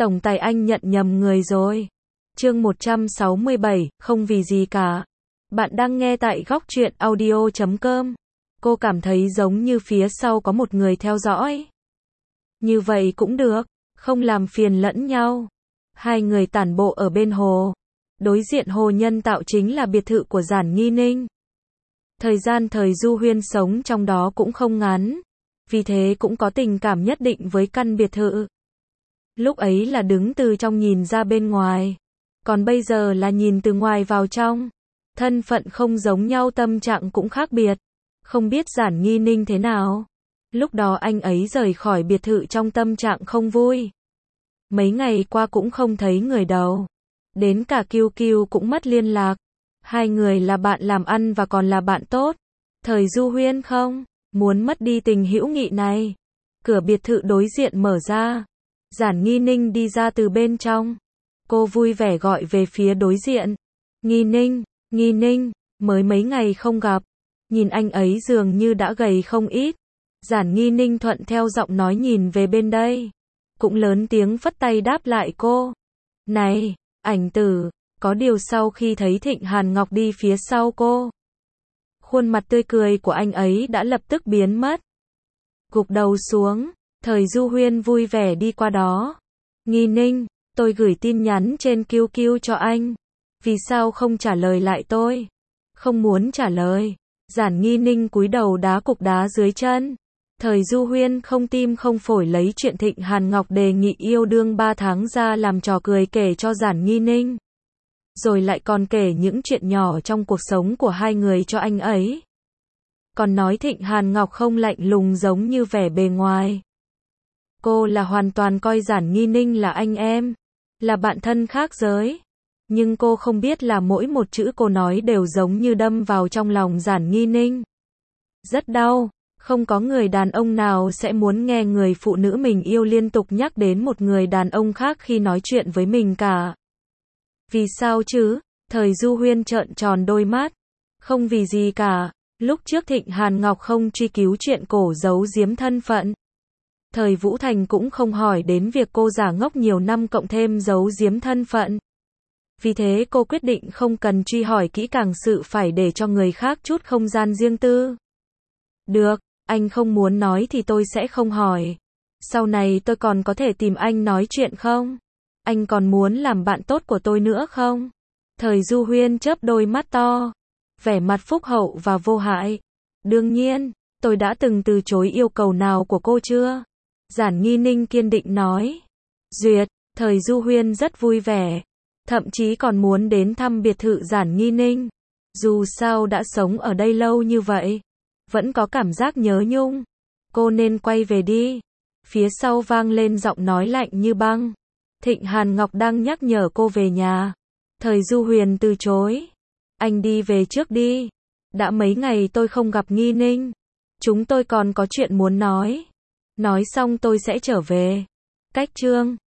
Tổng tài anh nhận nhầm người rồi. Chương 167, không vì gì cả. Bạn đang nghe tại góc truyện audio.com. Cô cảm thấy giống như phía sau có một người theo dõi. Như vậy cũng được, không làm phiền lẫn nhau. Hai người tản bộ ở bên hồ. Đối diện hồ nhân tạo chính là biệt thự của Giản Nghi Ninh. Thời gian thời Du Huyên sống trong đó cũng không ngắn, vì thế cũng có tình cảm nhất định với căn biệt thự. Lúc ấy là đứng từ trong nhìn ra bên ngoài, còn bây giờ là nhìn từ ngoài vào trong. Thân phận không giống nhau, tâm trạng cũng khác biệt. Không biết Giản Nghi Ninh thế nào. Lúc đó anh ấy rời khỏi biệt thự trong tâm trạng không vui. Mấy ngày qua cũng không thấy người đâu. Đến cả Kiêu Kiêu cũng mất liên lạc. Hai người là bạn làm ăn và còn là bạn tốt. Thời Du Huyên không muốn mất đi tình hữu nghị này. Cửa biệt thự đối diện mở ra. Giản Nghi Ninh đi ra từ bên trong. Cô vui vẻ gọi về phía đối diện. Nghi Ninh, mới mấy ngày không gặp. Nhìn anh ấy dường như đã gầy không ít. Giản Nghi Ninh thuận theo giọng nói nhìn về bên đây. Cũng lớn tiếng phất tay đáp lại cô. Này, ảnh tử. Có điều sau khi thấy Thịnh Hàn Ngọc đi phía sau cô, khuôn mặt tươi cười của anh ấy đã lập tức biến mất. Gục đầu xuống, thời Du Huyên vui vẻ đi qua đó. Nghi Ninh, tôi gửi tin nhắn trên Kiêu Kiêu cho anh. Vì sao không trả lời lại tôi? Không muốn trả lời. Giản Nghi Ninh cúi đầu đá cục đá dưới chân. Thời Du Huyên không tim không phổi lấy chuyện Thịnh Hàn Ngọc đề nghị yêu đương 3 tháng ra làm trò cười kể cho Giản Nghi Ninh. Rồi lại còn kể những chuyện nhỏ trong cuộc sống của hai người cho anh ấy. Còn nói Thịnh Hàn Ngọc không lạnh lùng giống như vẻ bề ngoài. Cô là hoàn toàn coi Giản Nghi Ninh là anh em, là bạn thân khác giới. Nhưng cô không biết là mỗi một chữ cô nói đều giống như đâm vào trong lòng Giản Nghi Ninh. Rất đau, không có người đàn ông nào sẽ muốn nghe người phụ nữ mình yêu liên tục nhắc đến một người đàn ông khác khi nói chuyện với mình cả. Vì sao chứ? Thời Du Huyên trợn tròn đôi mắt. Không vì gì cả. Lúc trước Thịnh Hàn Ngọc không truy cứu chuyện cổ giấu giếm thân phận. Thời Vũ Thành cũng không hỏi đến việc cô giả ngốc nhiều năm cộng thêm giấu giếm thân phận. Vì thế cô quyết định không cần truy hỏi kỹ càng sự, phải để cho người khác chút không gian riêng tư. Được, anh không muốn nói thì tôi sẽ không hỏi. Sau này tôi còn có thể tìm anh nói chuyện không? Anh còn muốn làm bạn tốt của tôi nữa không? Thời Du Huyên chớp đôi mắt to, vẻ mặt phúc hậu và vô hại. Đương nhiên, tôi đã từng từ chối yêu cầu nào của cô chưa? Giản Nghi Ninh kiên định nói. Duyệt, thời Du Huyên rất vui vẻ, thậm chí còn muốn đến thăm biệt thự Giản Nghi Ninh. Dù sao đã sống ở đây lâu như vậy, vẫn có cảm giác nhớ nhung. Cô nên quay về đi. Phía sau vang lên giọng nói lạnh như băng. Thịnh Hàn Ngọc đang nhắc nhở cô về nhà. Thời Du Huyên từ chối. Anh đi về trước đi. Đã mấy ngày tôi không gặp Nghi Ninh. Chúng tôi còn có chuyện muốn nói. Nói xong tôi sẽ trở về. Cách chương